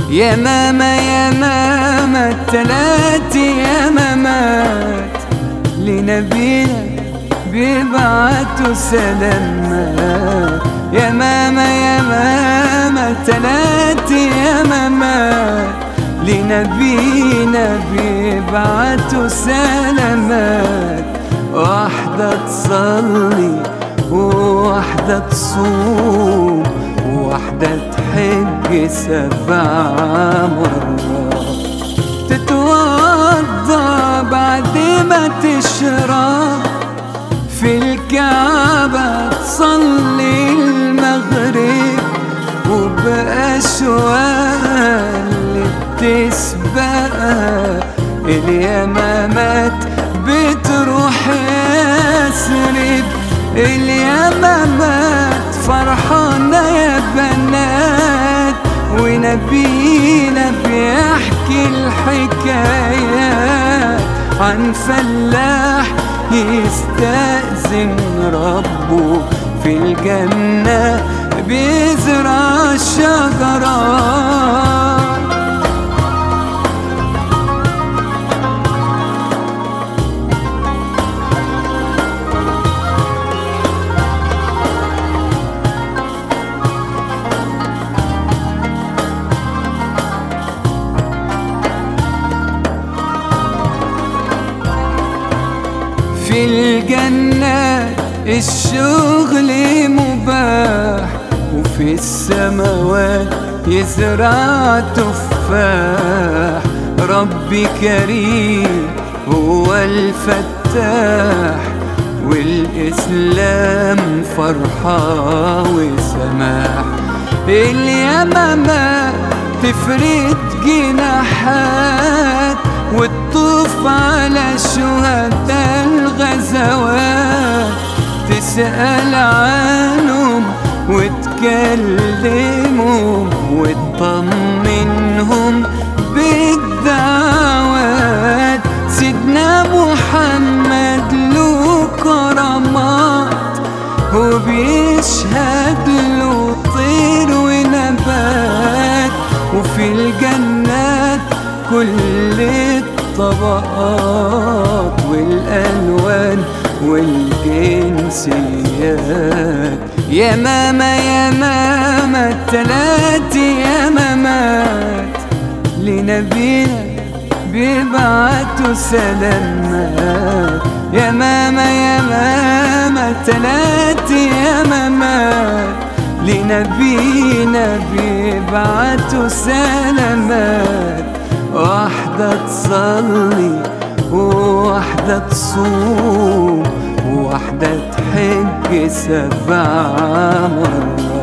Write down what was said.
يا ماما يا ماما التلات يمامات لنبينا بيبعتوا سلامات. يا ماما يا ماما التلات يمامات لنبينا بيبعتوا سلامات. واحدة تصلي وواحدة تصوم وواحدة تحج 7 مرات، تتوضى بعد ما تشرب في الكعبة تصلي المغرب، وبأشواق اللي بتسبقها اليمامات بتروح يسرب. اليمامات فرحانة يا بنات، ونبينا بيحكي الحكايات عن فلاح يستأذن ربه في الجنة بيزرع الشجرات. في الجنة الشغل مباح، وفي السماوات يزرع تفاح. ربي كريم هو الفتاح، والإسلام فرحة وسماح. اليمامات تفرد جناحات وتطوف على شهداء الغزوات، تسأل عنهم وتكلمهم وتطمنهم بالدعوات. سيدنا محمد له كرامات وبيشهد له طير ونبات، وفي الجنات كل الطبقات والألوان والجنسيات. يا ماما يا ماما التلات يمامات لنبينا بيبعتوا سلامات. يا ماما يا ماما التلات يمامات لنبينا بيبعتوا سلامات. واحدة تصلي وواحدة تصوم وواحدة تحج 7 مرات.